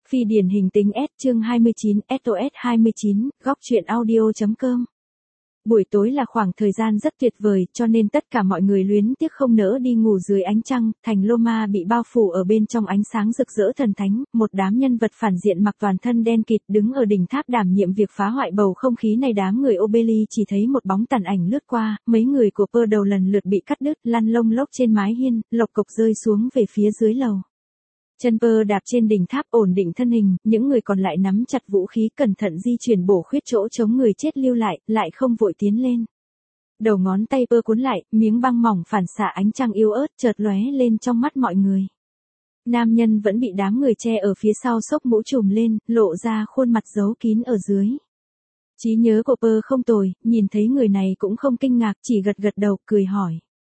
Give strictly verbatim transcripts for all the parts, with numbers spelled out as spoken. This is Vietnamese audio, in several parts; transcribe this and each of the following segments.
Phi điển hình tính S chương hai mươi chín, ét o ét hai mươi chín, góc truyện audio.com. Buổi tối là khoảng thời gian rất tuyệt vời, cho nên tất cả mọi người luyến tiếc không nỡ đi ngủ dưới ánh trăng, thành Loma bị bao phủ ở bên trong ánh sáng rực rỡ thần thánh, một đám nhân vật phản diện mặc toàn thân đen kịt đứng ở đỉnh tháp đảm nhiệm việc phá hoại bầu không khí này. Đám người Obeli chỉ thấy một bóng tàn ảnh lướt qua, mấy người của Pearl đầu lần lượt bị cắt đứt, lăn lông lốc trên mái hiên, lộc cộc rơi xuống về phía dưới lầu. Chân Pearl đạp trên đỉnh tháp ổn định thân hình, những người còn lại nắm chặt vũ khí cẩn thận di chuyển bổ khuyết chỗ chống người chết lưu lại, lại không vội tiến lên. Đầu ngón tay Pearl cuốn lại, miếng băng mỏng phản xạ ánh trăng yếu ớt chợt lóe lên trong mắt mọi người. Nam nhân vẫn bị đám người che ở phía sau xốc mũ trùm lên, lộ ra khuôn mặt giấu kín ở dưới. Trí nhớ của Pearl không tồi, nhìn thấy người này cũng không kinh ngạc, chỉ gật gật đầu, cười hỏi.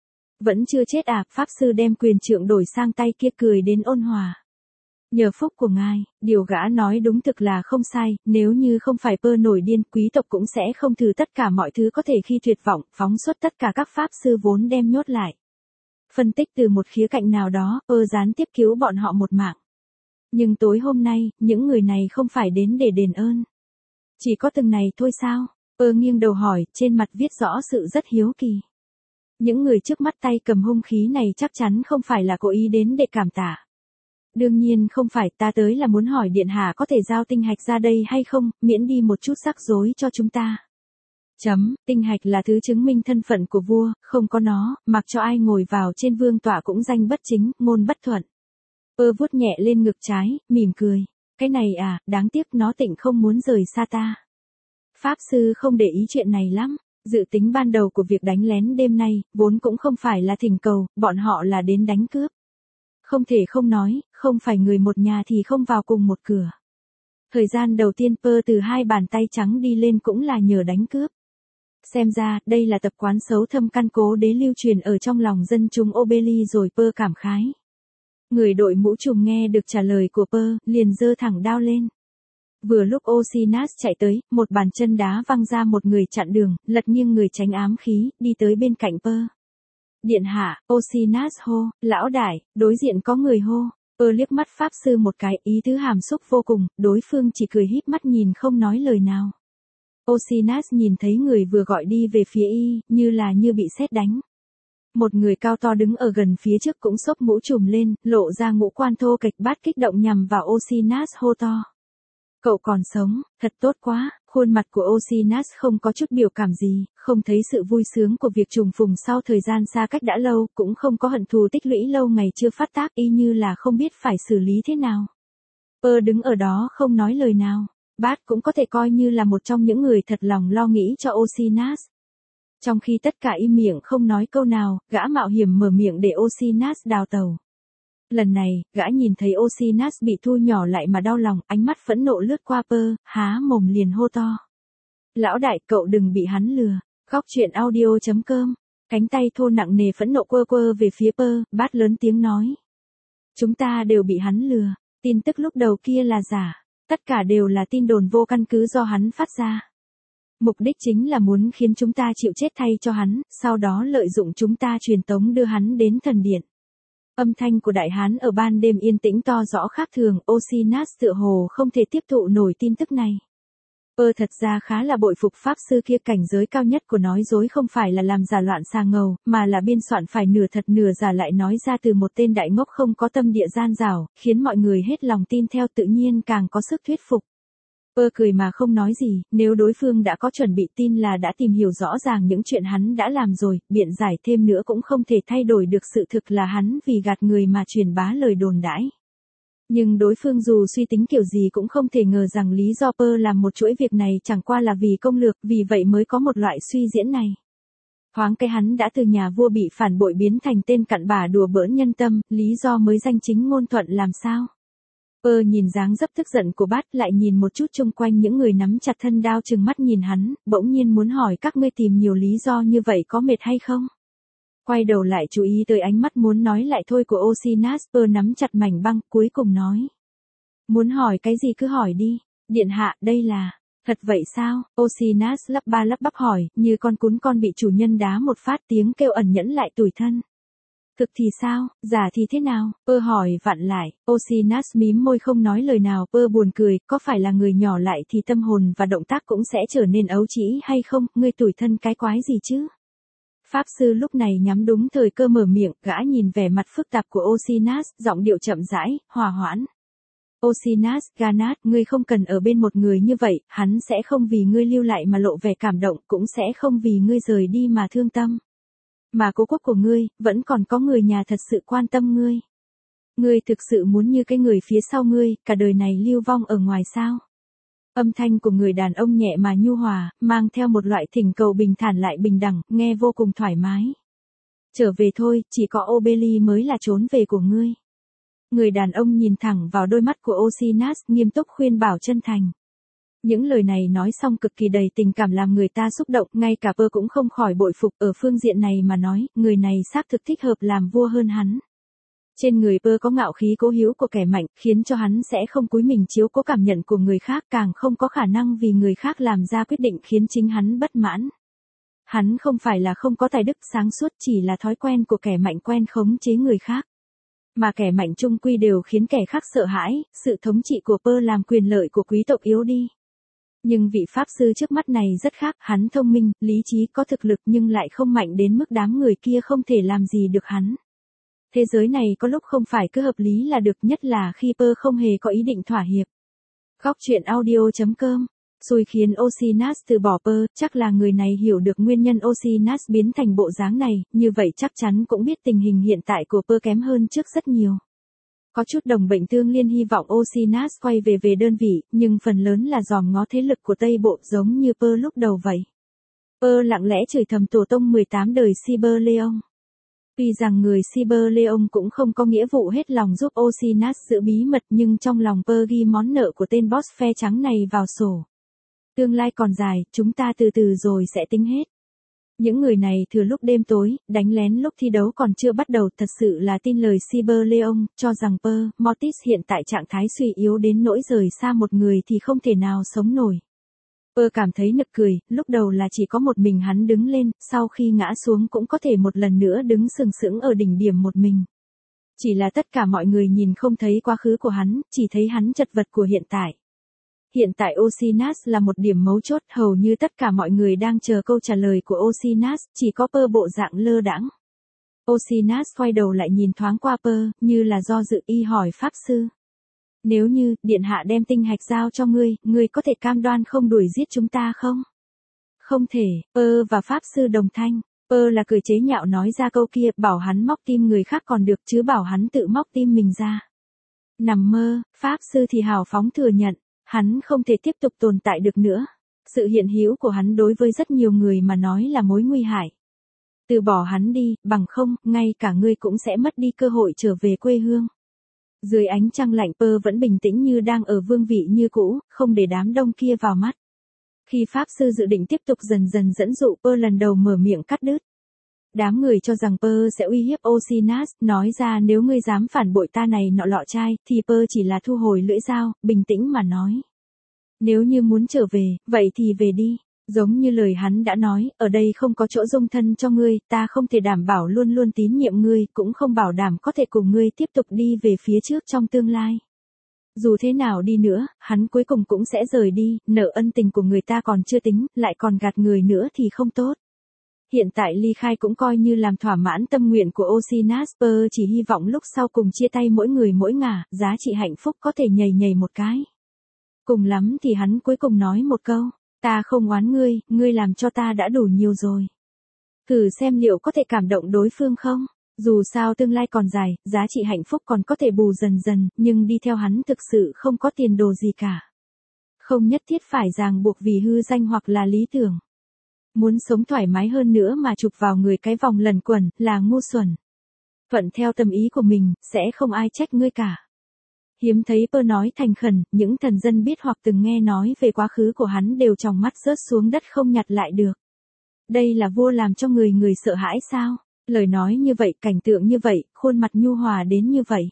Vẫn chưa chết à? Pháp sư đem quyền trượng đổi sang tay kia cười đến ôn hòa. Nhờ phúc của ngài, điều gã nói đúng thực là không sai, nếu như không phải Pearl nổi điên, quý tộc cũng sẽ không thử tất cả mọi thứ có thể khi tuyệt vọng, phóng xuất tất cả các pháp sư vốn đem nhốt lại. Phân tích từ một khía cạnh nào đó, Pearl gián tiếp cứu bọn họ một mạng. Nhưng tối hôm nay, những người này không phải đến để đền ơn. Chỉ có từng này thôi sao? Pearl nghiêng đầu hỏi, trên mặt viết rõ sự rất hiếu kỳ. Những người trước mắt tay cầm hung khí này chắc chắn không phải là cố ý đến để cảm tạ. Đương nhiên không phải, ta tới là muốn hỏi điện hạ có thể giao tinh hạch ra đây hay không, miễn đi một chút rắc rối cho chúng ta. Chấm, tinh hạch là thứ chứng minh thân phận của vua, không có nó, mặc cho ai ngồi vào trên vương tọa cũng danh bất chính, ngôn bất thuận. Pearl vuốt nhẹ lên ngực trái, mỉm cười. Cái này à, đáng tiếc nó tịnh không muốn rời xa ta. Pháp sư không để ý chuyện này lắm. Dự tính ban đầu của việc đánh lén đêm nay, vốn cũng không phải là thỉnh cầu, bọn họ là đến đánh cướp. Không thể không nói, không phải người một nhà thì không vào cùng một cửa. Thời gian đầu tiên Pearl từ hai bàn tay trắng đi lên cũng là nhờ đánh cướp. Xem ra, đây là tập quán xấu thâm căn cố đế lưu truyền ở trong lòng dân chúng Obeli rồi. Pearl cảm khái. Người đội mũ trùm nghe được trả lời của Pearl, liền giơ thẳng đao lên. Vừa lúc Oceanus chạy tới, một bàn chân đá văng ra một người chặn đường, lật nghiêng người tránh ám khí, đi tới bên cạnh Pearl. Điện hạ, Oceanus hô, lão đại, đối diện có người hô. Pearl liếc mắt pháp sư một cái, ý tứ hàm xúc vô cùng, đối phương chỉ cười híp mắt nhìn không nói lời nào. Oceanus nhìn thấy người vừa gọi đi về phía y, như là như bị sét đánh. Một người cao to đứng ở gần phía trước cũng xốc mũ trùm lên, lộ ra ngũ quan thô kệch bát kích động nhằm vào Oceanus hô to. Cậu còn sống, thật tốt quá. Khuôn mặt của Oceanus không có chút biểu cảm gì, không thấy sự vui sướng của việc trùng phùng sau thời gian xa cách đã lâu, cũng không có hận thù tích lũy lâu ngày chưa phát tác, y như là không biết phải xử lý thế nào. Pearl đứng ở đó không nói lời nào. Bát cũng có thể coi như là một trong những người thật lòng lo nghĩ cho Oceanus. Trong khi tất cả im miệng không nói câu nào, gã mạo hiểm mở miệng để Oceanus đào tàu. Lần này, gã nhìn thấy Oceanus bị thu nhỏ lại mà đau lòng, ánh mắt phẫn nộ lướt qua Pearl, há mồm liền hô to. Lão đại, cậu đừng bị hắn lừa. Góc truyện audio.com. Cánh tay thô nặng nề phẫn nộ quơ quơ về phía Pearl, Bát lớn tiếng nói. Chúng ta đều bị hắn lừa. Tin tức lúc đầu kia là giả. Tất cả đều là tin đồn vô căn cứ do hắn phát ra. Mục đích chính là muốn khiến chúng ta chịu chết thay cho hắn, sau đó lợi dụng chúng ta truyền tống đưa hắn đến thần điện. Âm thanh của đại hán ở ban đêm yên tĩnh to rõ khác thường, Oceanus tựa hồ không thể tiếp thụ nổi tin tức này. Pearl thật ra khá là bội phục pháp sư kia, cảnh giới cao nhất của nói dối không phải là làm giả loạn xà ngầu, mà là biên soạn phải nửa thật nửa giả lại nói ra từ một tên đại ngốc không có tâm địa gian dảo, khiến mọi người hết lòng tin theo, tự nhiên càng có sức thuyết phục. Pearl cười mà không nói gì, nếu đối phương đã có chuẩn bị tin là đã tìm hiểu rõ ràng những chuyện hắn đã làm rồi, biện giải thêm nữa cũng không thể thay đổi được sự thực là hắn vì gạt người mà truyền bá lời đồn đãi. Nhưng đối phương dù suy tính kiểu gì cũng không thể ngờ rằng lý do Pearl làm một chuỗi việc này chẳng qua là vì công lược, vì vậy mới có một loại suy diễn này. Thoáng cái hắn đã từ nhà vua bị phản bội biến thành tên cặn bã đùa bỡn nhân tâm, lý do mới danh chính ngôn thuận làm sao? Pearl nhìn dáng dấp tức giận của Bát, lại nhìn một chút chung quanh những người nắm chặt thân đao trừng mắt nhìn hắn, bỗng nhiên muốn hỏi các ngươi tìm nhiều lý do như vậy có mệt hay không? Quay đầu lại chú ý tới ánh mắt muốn nói lại thôi của Oceanus, Pearl nắm chặt mảnh băng, cuối cùng nói. Muốn hỏi cái gì cứ hỏi đi, điện hạ, đây là, thật vậy sao? Oceanus lắp ba lắp bắp hỏi, như con cún con bị chủ nhân đá một phát, tiếng kêu ẩn nhẫn lại tủi thân. Thực thì sao, giả thì thế nào? Pơ hỏi vặn lại, Osinat mím môi không nói lời nào. Pơ buồn cười, có phải là người nhỏ lại thì tâm hồn và động tác cũng sẽ trở nên ấu trĩ hay không, ngươi tủi thân cái quái gì chứ? Pháp sư lúc này nhắm đúng thời cơ mở miệng, gã nhìn vẻ mặt phức tạp của Osinat, giọng điệu chậm rãi, hòa hoãn. Osinat, Ganat, ngươi không cần ở bên một người như vậy, hắn sẽ không vì ngươi lưu lại mà lộ vẻ cảm động, cũng sẽ không vì ngươi rời đi mà thương tâm. Mà cố quốc của ngươi, vẫn còn có người nhà thật sự quan tâm ngươi. Ngươi thực sự muốn như cái người phía sau ngươi, cả đời này lưu vong ở ngoài sao? Âm thanh của người đàn ông nhẹ mà nhu hòa, mang theo một loại thỉnh cầu bình thản lại bình đẳng, nghe vô cùng thoải mái. Trở về thôi, chỉ có Obeli mới là trốn về của ngươi. Người đàn ông nhìn thẳng vào đôi mắt của Osinat, nghiêm túc khuyên bảo chân thành. Những lời này nói xong cực kỳ đầy tình cảm làm người ta xúc động, ngay cả Pơ cũng không khỏi bội phục. Ở phương diện này mà nói, người này xác thực thích hợp làm vua hơn hắn. Trên người Pơ có ngạo khí cố hữu của kẻ mạnh, khiến cho hắn sẽ không cúi mình chiếu cố cảm nhận của người khác, càng không có khả năng vì người khác làm ra quyết định khiến chính hắn bất mãn. Hắn không phải là không có tài đức sáng suốt, chỉ là thói quen của kẻ mạnh quen khống chế người khác. Mà kẻ mạnh chung quy đều khiến kẻ khác sợ hãi, sự thống trị của Pơ làm quyền lợi của quý tộc yếu đi. Nhưng vị pháp sư trước mắt này rất khác, hắn thông minh, lý trí, có thực lực nhưng lại không mạnh đến mức đám người kia không thể làm gì được hắn. Thế giới này có lúc không phải cứ hợp lý là được, nhất là khi Pơ không hề có ý định thỏa hiệp. Góc truyện audio chấm com xui khiến Osinat từ bỏ Pơ, chắc là người này hiểu được nguyên nhân Osinat biến thành bộ dáng này, như vậy chắc chắn cũng biết tình hình hiện tại của Pơ kém hơn trước rất nhiều. Có chút đồng bệnh tương liên hy vọng Osinat quay về về đơn vị, nhưng phần lớn là dòm ngó thế lực của Tây Bộ giống như Pơ lúc đầu vậy. Pơ lặng lẽ chửi thầm tổ tông mười tám đời Cyberleon. Tuy rằng người Cyberleon cũng không có nghĩa vụ hết lòng giúp Osinat giữ bí mật, nhưng trong lòng Pơ ghi món nợ của tên boss phe trắng này vào sổ. Tương lai còn dài, chúng ta từ từ rồi sẽ tính hết. Những người này thừa lúc đêm tối, đánh lén lúc thi đấu còn chưa bắt đầu, thật sự là tin lời Cyberleon, cho rằng Pơ, Mortis hiện tại trạng thái suy yếu đến nỗi rời xa một người thì không thể nào sống nổi. Pơ cảm thấy nực cười, lúc đầu là chỉ có một mình hắn đứng lên, sau khi ngã xuống cũng có thể một lần nữa đứng sừng sững ở đỉnh điểm một mình. Chỉ là tất cả mọi người nhìn không thấy quá khứ của hắn, chỉ thấy hắn chật vật của hiện tại. Hiện tại Osinat là một điểm mấu chốt, hầu như tất cả mọi người đang chờ câu trả lời của Osinat, chỉ có Pơ bộ dạng lơ đãng. Osinat quay đầu lại nhìn thoáng qua Pơ, như là do dự, y hỏi pháp sư. Nếu như, điện hạ đem tinh hạch giao cho ngươi, ngươi có thể cam đoan không đuổi giết chúng ta không? Không thể, Pơ và pháp sư đồng thanh. Pơ là cười chế nhạo nói ra câu kia, bảo hắn móc tim người khác còn được chứ bảo hắn tự móc tim mình ra. Nằm mơ, pháp sư thì hào phóng thừa nhận. Hắn không thể tiếp tục tồn tại được nữa. Sự hiện hữu của hắn đối với rất nhiều người mà nói là mối nguy hại. Từ bỏ hắn đi, bằng không, ngay cả ngươi cũng sẽ mất đi cơ hội trở về quê hương. Dưới ánh trăng lạnh, Pơ vẫn bình tĩnh như đang ở vương vị như cũ, không để đám đông kia vào mắt. Khi pháp sư dự định tiếp tục dần dần dẫn dụ, Pơ lần đầu mở miệng cắt đứt. Đám người cho rằng Pơ sẽ uy hiếp Osinat, nói ra nếu ngươi dám phản bội ta này nọ lọ chai, thì Pơ chỉ là thu hồi lưỡi dao, bình tĩnh mà nói. Nếu như muốn trở về, vậy thì về đi. Giống như lời hắn đã nói, ở đây không có chỗ dung thân cho ngươi, ta không thể đảm bảo luôn luôn tín nhiệm ngươi, cũng không bảo đảm có thể cùng ngươi tiếp tục đi về phía trước trong tương lai. Dù thế nào đi nữa, hắn cuối cùng cũng sẽ rời đi, nợ ân tình của người ta còn chưa tính, lại còn gạt người nữa thì không tốt. Hiện tại ly khai cũng coi như làm thỏa mãn tâm nguyện của Osinat, Pơ chỉ hy vọng lúc sau cùng chia tay mỗi người mỗi ngả, giá trị hạnh phúc có thể nhảy nhảy một cái. Cùng lắm thì hắn cuối cùng nói một câu, ta không oán ngươi, ngươi làm cho ta đã đủ nhiều rồi. Thử xem liệu có thể cảm động đối phương không? Dù sao tương lai còn dài, giá trị hạnh phúc còn có thể bù dần dần, nhưng đi theo hắn thực sự không có tiền đồ gì cả. Không nhất thiết phải ràng buộc vì hư danh hoặc là lý tưởng. Muốn sống thoải mái hơn nữa mà chụp vào người cái vòng lần quẩn, là ngu xuẩn. Thuận theo tâm ý của mình, sẽ không ai trách ngươi cả. Hiếm thấy Pơ nói thành khẩn, những thần dân biết hoặc từng nghe nói về quá khứ của hắn đều tròng mắt rớt xuống đất không nhặt lại được. Đây là vua làm cho người người sợ hãi sao? Lời nói như vậy, cảnh tượng như vậy, khuôn mặt nhu hòa đến như vậy.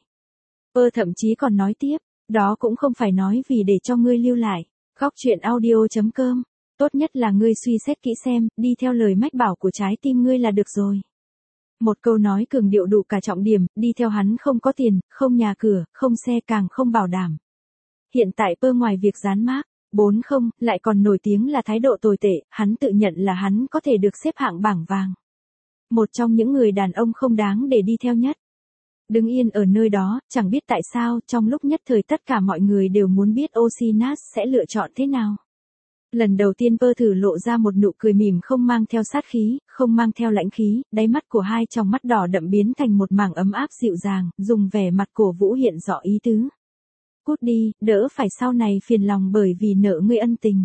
Pơ thậm chí còn nói tiếp, đó cũng không phải nói vì để cho ngươi lưu lại. Góc truyện audio chấm com Tốt nhất là ngươi suy xét kỹ xem, đi theo lời mách bảo của trái tim ngươi là được rồi. Một câu nói cường điệu đủ cả trọng điểm, đi theo hắn không có tiền, không nhà cửa, không xe càng không bảo đảm. Hiện tại Pơ ngoài việc dán mác, bốn không, lại còn nổi tiếng là thái độ tồi tệ, hắn tự nhận là hắn có thể được xếp hạng bảng vàng. Một trong những người đàn ông không đáng để đi theo nhất. Đứng yên ở nơi đó, chẳng biết tại sao, trong lúc nhất thời tất cả mọi người đều muốn biết Osinat sẽ lựa chọn thế nào. Lần đầu tiên Pơ thử lộ ra một nụ cười mỉm không mang theo sát khí, không mang theo lãnh khí, đáy mắt của hai tròng mắt đỏ đậm biến thành một mảng ấm áp dịu dàng, dùng vẻ mặt cổ vũ hiện rõ ý tứ. Cút đi, đỡ phải sau này phiền lòng bởi vì nợ ngươi ân tình.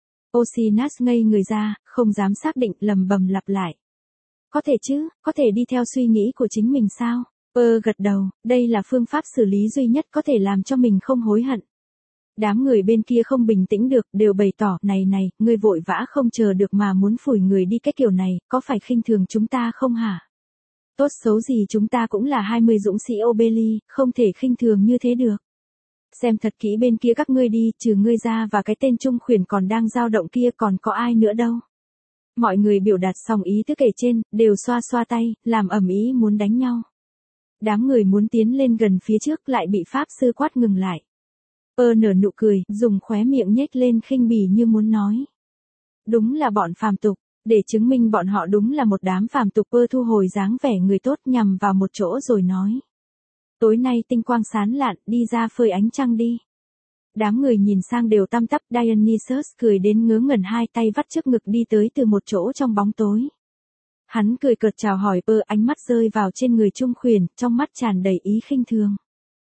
Osinat ngây người ra, không dám xác định, lầm bầm lặp lại. Có thể chứ, có thể đi theo suy nghĩ của chính mình sao? Pơ gật đầu, đây là phương pháp xử lý duy nhất có thể làm cho mình không hối hận. Đám người bên kia không bình tĩnh được, đều bày tỏ, này này, ngươi vội vã không chờ được mà muốn phủi người đi cái kiểu này, có phải khinh thường chúng ta không hả? Tốt xấu gì chúng ta cũng là hai mươi dũng sĩ Obeli, không thể khinh thường như thế được. Xem thật kỹ bên kia các ngươi đi, trừ ngươi ra và cái tên Trung Khuyển còn đang dao động kia còn có ai nữa đâu. Mọi người biểu đạt xong ý thức kể trên, đều xoa xoa tay, làm ầm ĩ muốn đánh nhau. Đám người muốn tiến lên gần phía trước lại bị Pháp Sư quát ngừng lại. Pơ nở nụ cười, dùng khóe miệng nhếch lên khinh bỉ như muốn nói. Đúng là bọn phàm tục, để chứng minh bọn họ đúng là một đám phàm tục. Pơ thu hồi dáng vẻ người tốt nhằm vào một chỗ rồi nói. Tối nay tinh quang sáng lạn, đi ra phơi ánh trăng đi. Đám người nhìn sang đều tăm tắp. Dionysus cười đến ngớ ngẩn, hai tay vắt trước ngực đi tới từ một chỗ trong bóng tối. Hắn cười cợt chào hỏi Pơ, ánh mắt rơi vào trên người Trung Khuyển, trong mắt tràn đầy ý khinh thường.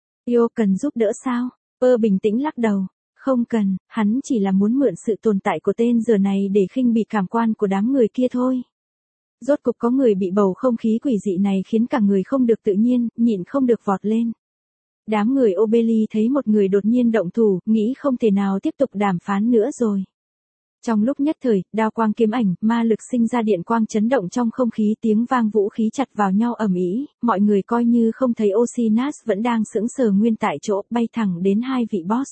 Yo cần giúp đỡ sao? Pơ bình tĩnh lắc đầu. Không cần, hắn chỉ là muốn mượn sự tồn tại của tên giờ này để khinh bỉ cảm quan của đám người kia thôi. Rốt cục có người bị bầu không khí quỷ dị này khiến cả người không được tự nhiên, nhịn không được vọt lên. Đám người Obeli thấy một người đột nhiên động thủ, nghĩ không thể nào tiếp tục đàm phán nữa rồi. Trong lúc nhất thời, đao quang kiếm ảnh, ma lực sinh ra điện quang chấn động trong không khí, tiếng vang vũ khí chặt vào nhau ầm ĩ, mọi người coi như không thấy Osinat vẫn đang sững sờ nguyên tại chỗ, bay thẳng đến hai vị boss.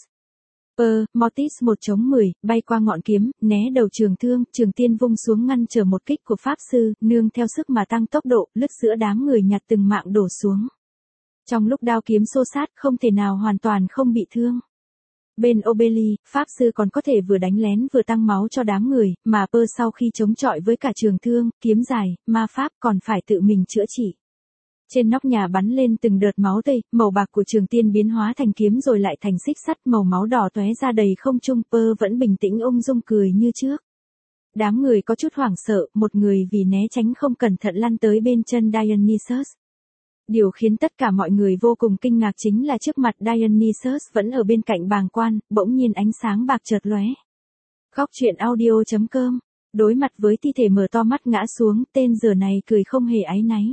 Pơ, Mortis một chống mười, bay qua ngọn kiếm, né đầu trường thương, trường tiên vung xuống ngăn trở một kích của Pháp Sư, nương theo sức mà tăng tốc độ, lướt giữa đám người nhặt từng mạng đổ xuống. Trong lúc đao kiếm xô sát, không thể nào hoàn toàn không bị thương. Bên Obeli, Pháp Sư còn có thể vừa đánh lén vừa tăng máu cho đám người, mà Pơ sau khi chống chọi với cả trường thương, kiếm dài, ma pháp còn phải tự mình chữa trị. Trên nóc nhà bắn lên từng đợt máu tươi, màu bạc của trường tiên biến hóa thành kiếm rồi lại thành xích sắt, màu máu đỏ tóe ra đầy không trung. Pơ vẫn bình tĩnh ung dung cười như trước. Đám người có chút hoảng sợ, một người vì né tránh không cẩn thận lăn tới bên chân Dionysus. Điều khiến tất cả mọi người vô cùng kinh ngạc chính là trước mặt Dionysus vẫn ở bên cạnh bàng quan, bỗng nhiên ánh sáng bạc chợt lóe. Góc truyện audio chấm com. Đối mặt với thi thể mở to mắt ngã xuống, tên giờ này cười không hề áy náy.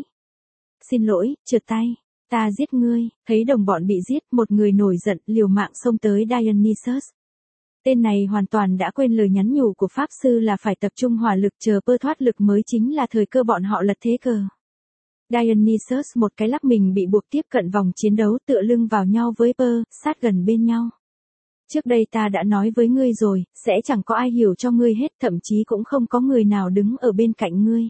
Xin lỗi, trượt tay, ta giết ngươi. Thấy đồng bọn bị giết, một người nổi giận, liều mạng xông tới Dionysus. Tên này hoàn toàn đã quên lời nhắn nhủ của Pháp Sư là phải tập trung hỏa lực, chờ Pơ thoát lực mới chính là thời cơ bọn họ lật thế cờ. Dionysus một cái lắc mình bị buộc tiếp cận vòng chiến đấu, tựa lưng vào nhau với Pơ, sát gần bên nhau. Trước đây ta đã nói với ngươi rồi, sẽ chẳng có ai hiểu cho ngươi hết, thậm chí cũng không có người nào đứng ở bên cạnh ngươi.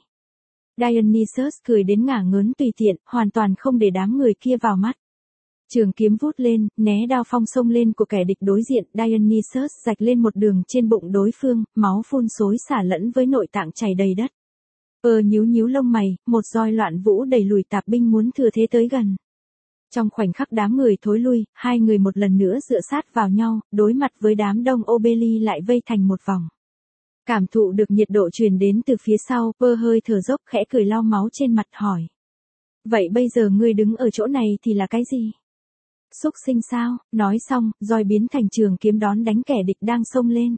Dionysus cười đến ngả ngớn tùy tiện, hoàn toàn không để đám người kia vào mắt. Trường kiếm vút lên, né đao phong xông lên của kẻ địch đối diện, Dionysus rạch lên một đường trên bụng đối phương, máu phun xối xả lẫn với nội tạng chảy đầy đất. Pơ nhíu nhíu lông mày, một roi loạn vũ đẩy lùi tạp binh muốn thừa thế tới gần. Trong khoảnh khắc đám người thối lui, hai người một lần nữa dựa sát vào nhau, đối mặt với đám đông Obeli lại vây thành một vòng. Cảm thụ được nhiệt độ truyền đến từ phía sau, Pơ hơi thở dốc khẽ cười lau máu trên mặt hỏi. Vậy bây giờ ngươi đứng ở chỗ này thì là cái gì? Xúc sinh sao? Nói xong, roi biến thành trường kiếm đón đánh kẻ địch đang xông lên.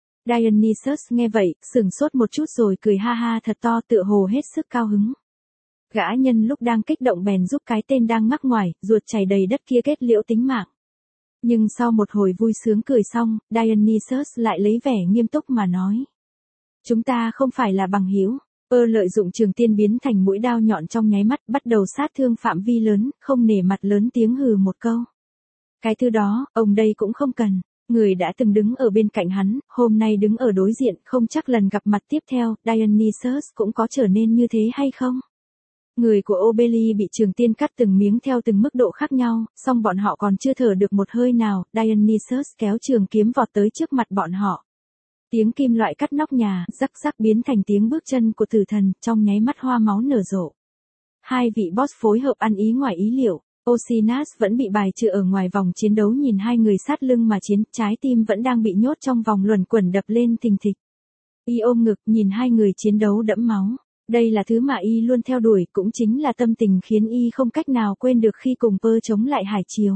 Dionysus nghe vậy, sửng sốt một chút rồi cười ha ha thật to, tựa hồ hết sức cao hứng. Gã nhân lúc đang kích động bèn giúp cái tên đang ngắc ngoài, ruột chảy đầy đất kia kết liễu tính mạng. Nhưng sau một hồi vui sướng cười xong, Dionysus lại lấy vẻ nghiêm túc mà nói. Chúng ta không phải là bằng hữu. Pơ lợi dụng trường tiên biến thành mũi đao nhọn trong nháy mắt, bắt đầu sát thương phạm vi lớn, không nể mặt lớn tiếng hừ một câu. Cái thứ đó, ông đây cũng không cần. Người đã từng đứng ở bên cạnh hắn, hôm nay đứng ở đối diện, không chắc lần gặp mặt tiếp theo, Dionysus cũng có trở nên như thế hay không? Người của Obeli bị Trường Tiên cắt từng miếng theo từng mức độ khác nhau, song bọn họ còn chưa thở được một hơi nào, Dionysus kéo trường kiếm vọt tới trước mặt bọn họ. Tiếng kim loại cắt nóc nhà, rắc rắc biến thành tiếng bước chân của tử thần, trong nháy mắt hoa máu nở rộ. Hai vị boss phối hợp ăn ý ngoài ý liệu, Oceanus vẫn bị bài trừ ở ngoài vòng chiến đấu nhìn hai người sát lưng mà chiến, trái tim vẫn đang bị nhốt trong vòng luẩn quẩn đập lên thình thịch. Y ôm ngực nhìn hai người chiến đấu đẫm máu. Đây là thứ mà Y luôn theo đuổi, cũng chính là tâm tình khiến Y không cách nào quên được khi cùng Pơ chống lại Hải Triều.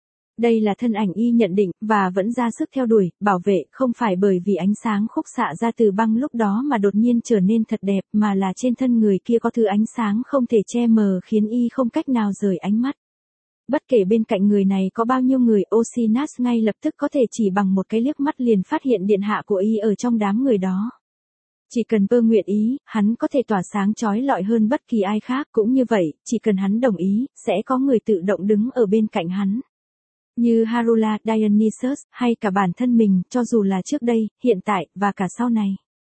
Đây là thân ảnh Y nhận định, và vẫn ra sức theo đuổi, bảo vệ, không phải bởi vì ánh sáng khúc xạ ra từ băng lúc đó mà đột nhiên trở nên thật đẹp, mà là trên thân người kia có thứ ánh sáng không thể che mờ khiến Y không cách nào rời ánh mắt. Bất kể bên cạnh người này có bao nhiêu người, Oceanus ngay lập tức có thể chỉ bằng một cái liếc mắt liền phát hiện điện hạ của Y ở trong đám người đó. Chỉ cần Pơ nguyện ý, hắn có thể tỏa sáng chói lọi hơn bất kỳ ai khác, cũng như vậy, chỉ cần hắn đồng ý, sẽ có người tự động đứng ở bên cạnh hắn. Như Harula, Dionysus, hay cả bản thân mình, cho dù là trước đây, hiện tại, và cả sau này.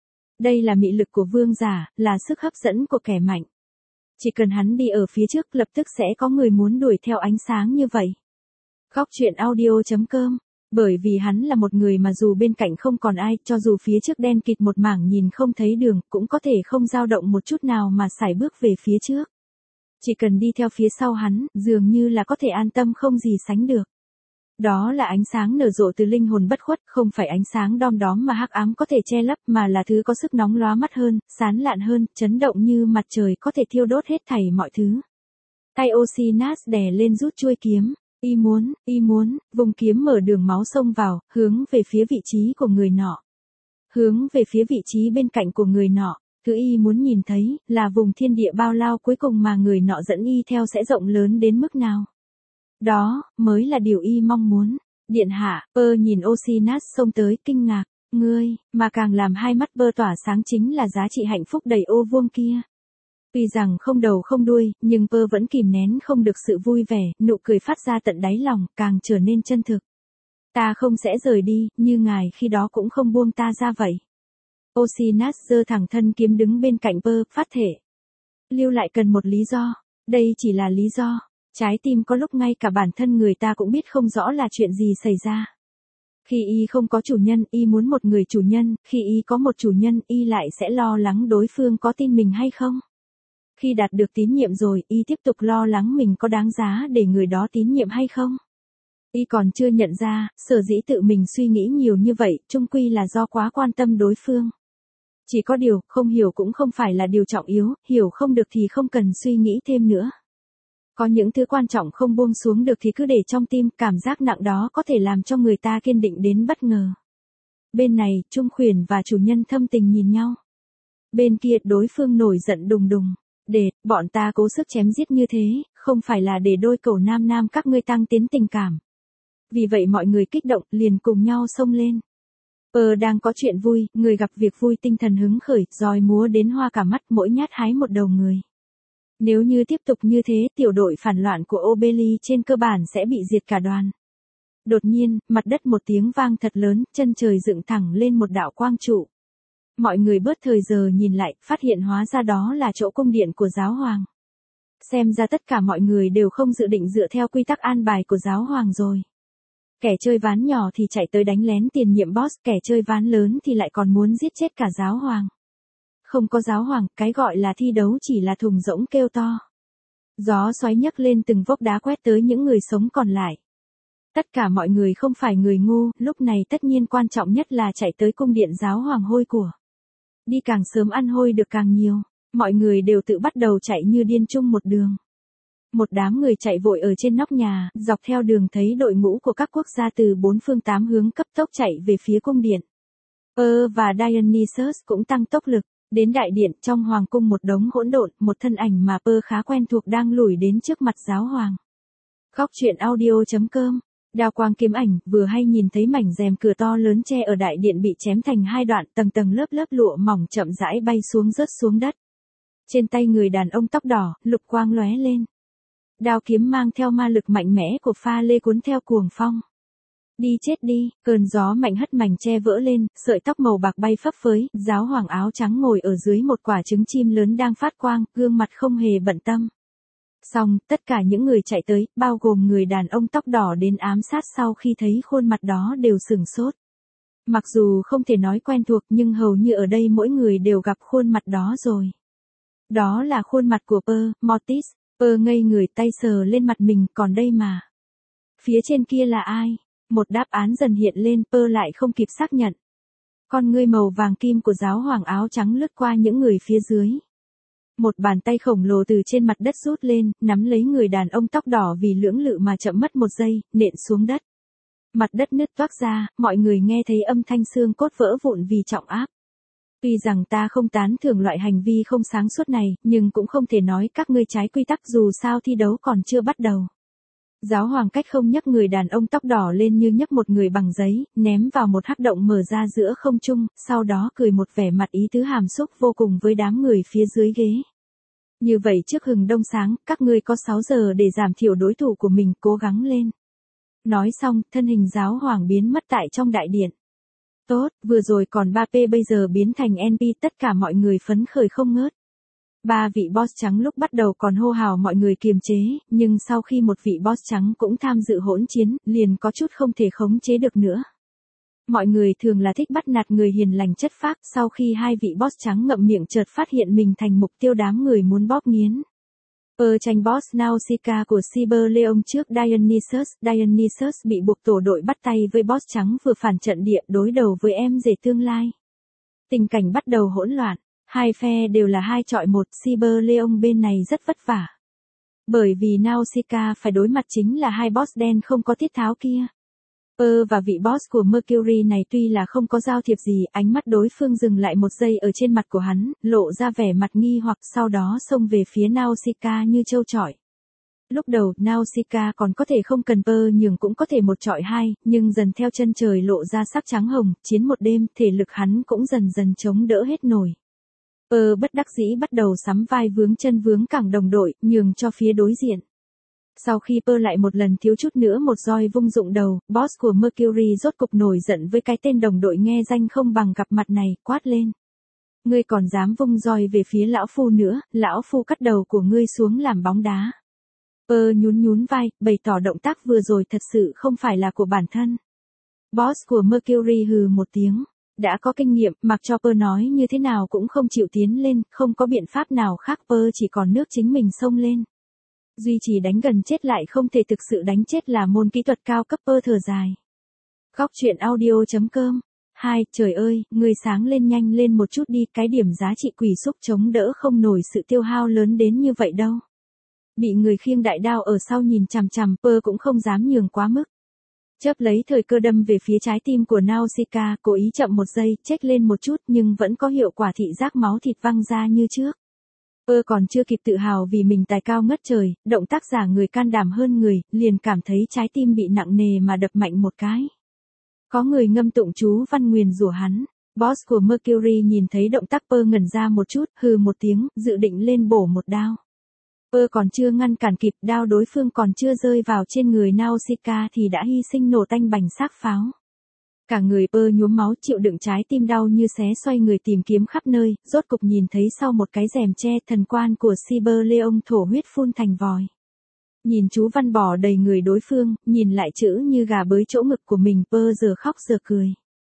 Đây là mị lực của vương giả, là sức hấp dẫn của kẻ mạnh. Chỉ cần hắn đi ở phía trước, lập tức sẽ có người muốn đuổi theo ánh sáng như vậy. Góc truyện audio chấm com. Bởi vì hắn là một người mà dù bên cạnh không còn ai, cho dù phía trước đen kịt một mảng nhìn không thấy đường, cũng có thể không dao động một chút nào mà sải bước về phía trước. Chỉ cần đi theo phía sau hắn, dường như là có thể an tâm không gì sánh được. Đó là ánh sáng nở rộ từ linh hồn bất khuất, không phải ánh sáng đom đóm mà hắc ám có thể che lấp, mà là thứ có sức nóng lóa mắt hơn, sáng lạn hơn, chấn động như mặt trời có thể thiêu đốt hết thảy mọi thứ. Tay Oceanus đè lên rút chuôi kiếm. Y muốn, y muốn, vùng kiếm mở đường máu xông vào, hướng về phía vị trí của người nọ. Hướng về phía vị trí bên cạnh của người nọ, thứ Y muốn nhìn thấy, là vùng thiên địa bao lao cuối cùng mà người nọ dẫn Y theo sẽ rộng lớn đến mức nào. Đó, mới là điều Y mong muốn. Điện hạ, Pơ nhìn Oceanus xông tới, kinh ngạc, ngươi, mà càng làm hai mắt Pơ tỏa sáng chính là giá trị hạnh phúc đầy ô vuông kia. Tuy rằng không đầu không đuôi, nhưng Pơ vẫn kìm nén không được sự vui vẻ, nụ cười phát ra tận đáy lòng, càng trở nên chân thực. Ta không sẽ rời đi, như ngài khi đó cũng không buông ta ra vậy. Oceanus giơ thẳng thân kiếm đứng bên cạnh Pơ, phát thể. Lưu lại cần một lý do. Đây chỉ là lý do. Trái tim có lúc ngay cả bản thân người ta cũng biết không rõ là chuyện gì xảy ra. Khi Y không có chủ nhân, Y muốn một người chủ nhân, khi Y có một chủ nhân, Y lại sẽ lo lắng đối phương có tin mình hay không. Khi đạt được tín nhiệm rồi, Y tiếp tục lo lắng mình có đáng giá để người đó tín nhiệm hay không. Y còn chưa nhận ra, sở dĩ tự mình suy nghĩ nhiều như vậy, chung quy là do quá quan tâm đối phương. Chỉ có điều, không hiểu cũng không phải là điều trọng yếu, hiểu không được thì không cần suy nghĩ thêm nữa. Có những thứ quan trọng không buông xuống được thì cứ để trong tim, cảm giác nặng đó có thể làm cho người ta kiên định đến bất ngờ. Bên này, Trung Khuyển và chủ nhân thâm tình nhìn nhau. Bên kia, đối phương nổi giận đùng đùng. Để, bọn ta cố sức chém giết như thế, không phải là để đôi cẩu nam nam các ngươi tăng tiến tình cảm. Vì vậy mọi người kích động, liền cùng nhau xông lên. Pơ đang có chuyện vui, người gặp việc vui tinh thần hứng khởi, roi múa đến hoa cả mắt, mỗi nhát hái một đầu người. Nếu như tiếp tục như thế, tiểu đội phản loạn của Obeli trên cơ bản sẽ bị diệt cả đoàn. Đột nhiên, mặt đất một tiếng vang thật lớn, chân trời dựng thẳng lên một đạo quang trụ. Mọi người bớt thời giờ nhìn lại, phát hiện hóa ra đó là chỗ cung điện của giáo hoàng. Xem ra tất cả mọi người đều không dự định dựa theo quy tắc an bài của giáo hoàng rồi. Kẻ chơi ván nhỏ thì chạy tới đánh lén tiền nhiệm boss, kẻ chơi ván lớn thì lại còn muốn giết chết cả giáo hoàng. Không có giáo hoàng, cái gọi là thi đấu chỉ là thùng rỗng kêu to. Gió xoáy nhấc lên từng vốc đá quét tới những người sống còn lại. Tất cả mọi người không phải người ngu, lúc này tất nhiên quan trọng nhất là chạy tới cung điện giáo hoàng hôi của. Đi càng sớm ăn hôi được càng nhiều, mọi người đều tự bắt đầu chạy như điên chung một đường. Một đám người chạy vội ở trên nóc nhà, dọc theo đường thấy đội ngũ của các quốc gia từ bốn phương tám hướng cấp tốc chạy về phía cung điện. Pơ và Dionysus cũng tăng tốc lực, đến đại điện, trong hoàng cung một đống hỗn độn, một thân ảnh mà Pơ khá quen thuộc đang lủi đến trước mặt giáo hoàng. Góc truyện audio chấm com. Đao quang kiếm ảnh, vừa hay nhìn thấy mảnh rèm cửa to lớn che ở đại điện bị chém thành hai đoạn, tầng tầng lớp lớp lụa mỏng chậm rãi bay xuống rớt xuống đất. Trên tay người đàn ông tóc đỏ, lục quang lóe lên. Đao kiếm mang theo ma lực mạnh mẽ của pha lê cuốn theo cuồng phong. Đi chết đi, cơn gió mạnh hất mảnh tre vỡ lên, sợi tóc màu bạc bay phấp phới, giáo hoàng áo trắng ngồi ở dưới một quả trứng chim lớn đang phát quang, gương mặt không hề bận tâm. Xong, tất cả những người chạy tới, bao gồm người đàn ông tóc đỏ đến ám sát sau khi thấy khuôn mặt đó đều sửng sốt. Mặc dù không thể nói quen thuộc nhưng hầu như ở đây mỗi người đều gặp khuôn mặt đó rồi. Đó là khuôn mặt của Pearl, Mortis. Pearl ngây người tay sờ lên mặt mình, còn đây mà. Phía trên kia là ai? Một đáp án dần hiện lên, Pearl lại không kịp xác nhận. Con ngươi màu vàng kim của giáo hoàng áo trắng lướt qua những người phía dưới. Một bàn tay khổng lồ từ trên mặt đất rút lên, nắm lấy người đàn ông tóc đỏ vì lưỡng lự mà chậm mất một giây, nện xuống đất. Mặt đất nứt toác ra, mọi người nghe thấy âm thanh xương cốt vỡ vụn vì trọng áp. Tuy rằng ta không tán thưởng loại hành vi không sáng suốt này, nhưng cũng không thể nói các ngươi trái quy tắc dù sao thi đấu còn chưa bắt đầu. Giáo hoàng cách không nhấc người đàn ông tóc đỏ lên như nhấc một người bằng giấy, ném vào một hắc động mở ra giữa không trung, sau đó cười một vẻ mặt ý tứ hàm xúc vô cùng với đám người phía dưới ghế. Như vậy trước hừng đông sáng, các ngươi có sáu giờ để giảm thiểu đối thủ của mình, cố gắng lên. Nói xong, thân hình giáo hoàng biến mất tại trong đại điện. Tốt, vừa rồi còn ba P bây giờ biến thành en pê, tất cả mọi người phấn khởi không ngớt. Ba vị boss trắng lúc bắt đầu còn hô hào mọi người kiềm chế, nhưng sau khi một vị boss trắng cũng tham dự hỗn chiến, liền có chút không thể khống chế được nữa. Mọi người thường là thích bắt nạt người hiền lành chất phác, sau khi hai vị boss trắng ngậm miệng chợt phát hiện mình thành mục tiêu đám người muốn bóp nghiến. Ở tranh boss Nausicaa của Cyberleon trước Dionysus, Dionysus bị buộc tổ đội bắt tay với boss trắng vừa phản trận địa đối đầu với em rể tương lai. Tình cảnh bắt đầu hỗn loạn, hai phe đều là hai chọi một, Cyberleon bên này rất vất vả. Bởi vì Nausicaa phải đối mặt chính là hai boss đen không có tiết tháo kia. Pearl và vị boss của Mercury này tuy là không có giao thiệp gì, ánh mắt đối phương dừng lại một giây ở trên mặt của hắn, lộ ra vẻ mặt nghi hoặc sau đó xông về phía Nausicaa như trâu chọi. Lúc đầu, Nausicaa còn có thể không cần Pearl nhường cũng có thể một chọi hai, nhưng dần theo chân trời lộ ra sắc trắng hồng, chiến một đêm, thể lực hắn cũng dần dần chống đỡ hết nổi. Pearl bất đắc dĩ bắt đầu sắm vai vướng chân vướng cẳng đồng đội, nhường cho phía đối diện. Sau khi Pearl lại một lần thiếu chút nữa một roi vung dụng đầu, boss của Mercury rốt cục nổi giận với cái tên đồng đội nghe danh không bằng gặp mặt này, quát lên. Ngươi còn dám vung roi về phía lão phu nữa, lão phu cắt đầu của ngươi xuống làm bóng đá. Pearl nhún nhún vai, bày tỏ động tác vừa rồi thật sự không phải là của bản thân. Boss của Mercury hừ một tiếng. Đã có kinh nghiệm, mặc cho Pearl nói như thế nào cũng không chịu tiến lên, không có biện pháp nào khác, Pearl chỉ còn nước chính mình xông lên. Duy trì đánh gần chết lại không thể thực sự đánh chết là môn kỹ thuật cao cấp, Pearl thở dài. Góc truyện audio chấm com. Hai, trời ơi, người sáng lên nhanh lên một chút đi, cái điểm giá trị quỷ xúc chống đỡ không nổi sự tiêu hao lớn đến như vậy đâu. Bị người khiêng đại đao ở sau nhìn chằm chằm, Pearl cũng không dám nhường quá mức. Chớp lấy thời cơ đâm về phía trái tim của Nausicaa, cố ý chậm một giây, chếch lên một chút nhưng vẫn có hiệu quả, thị giác máu thịt văng ra như trước. Pearl còn chưa kịp tự hào vì mình tài cao ngất trời, động tác giả người can đảm hơn người, liền cảm thấy trái tim bị nặng nề mà đập mạnh một cái. Có người ngâm tụng chú văn nguyền rủa hắn. Boss của Mercury nhìn thấy động tác Pearl ngẩn ra một chút, hừ một tiếng, dự định lên bổ một đao. Pearl còn chưa ngăn cản kịp, đao đối phương còn chưa rơi vào trên người Nausicaa thì đã hy sinh nổ tanh bành xác pháo. Cả người Pearl nhuốm máu, chịu đựng trái tim đau như xé, xoay người tìm kiếm khắp nơi, rốt cục nhìn thấy sau một cái rèm che thần quan của Cyberleon thổ huyết phun thành vòi. Nhìn chú văn bỏ đầy người đối phương, nhìn lại chữ như gà bới chỗ ngực của mình, Pearl giờ khóc giờ cười.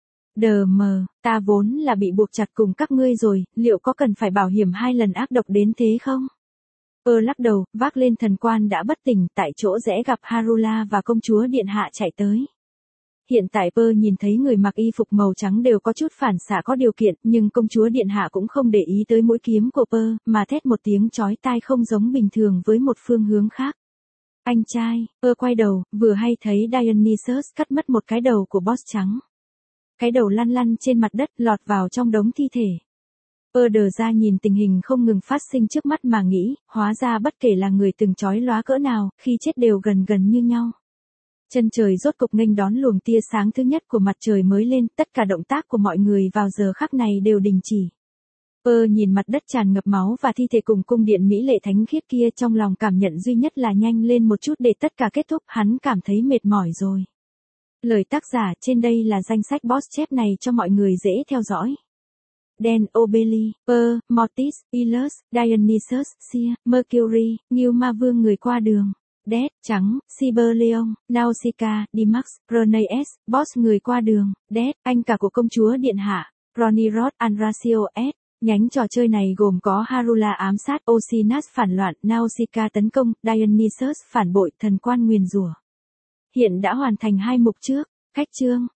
Đờ mờ, ta vốn là bị buộc chặt cùng các ngươi rồi, liệu có cần phải bảo hiểm hai lần ác độc đến thế không? Pearl lắc đầu, vác lên thần quan đã bất tỉnh, tại chỗ rẽ gặp Harula và công chúa điện hạ chạy tới. Hiện tại Pearl nhìn thấy người mặc y phục màu trắng đều có chút phản xạ có điều kiện, nhưng công chúa điện hạ cũng không để ý tới mũi kiếm của Pearl, mà thét một tiếng chói tai không giống bình thường với một phương hướng khác. Anh trai, Pearl quay đầu, vừa hay thấy Dionysus cắt mất một cái đầu của boss trắng. Cái đầu lăn lăn trên mặt đất, lọt vào trong đống thi thể. Pearl đờ ra nhìn tình hình không ngừng phát sinh trước mắt mà nghĩ, hóa ra bất kể là người từng chói lóa cỡ nào, khi chết đều gần gần như nhau. Chân trời rốt cục nghênh đón luồng tia sáng thứ nhất của mặt trời mới lên, tất cả động tác của mọi người vào giờ khắc này đều đình chỉ. Pearl nhìn mặt đất tràn ngập máu và thi thể cùng cung điện mỹ lệ thánh khiết kia, trong lòng cảm nhận duy nhất là nhanh lên một chút để tất cả kết thúc, hắn cảm thấy mệt mỏi rồi. Lời tác giả trên đây là danh sách boss chép này cho mọi người dễ theo dõi. Dan Obeli, Per, Mortis, Ilus, Dionysus, Sia, Mercury, Ngưu Ma Vương người qua đường. Death, trắng, Cyberleon, Nausicaa, Dimax, Pronaes, boss người qua đường. Death, anh cả của công chúa điện hạ. Ronirod, Anratio S. Nhánh trò chơi này gồm có Harula ám sát, Osinus phản loạn, Nausicaa tấn công, Dionysus phản bội, thần quan nguyền rủa. Hiện đã hoàn thành hai mục trước. Khách chương.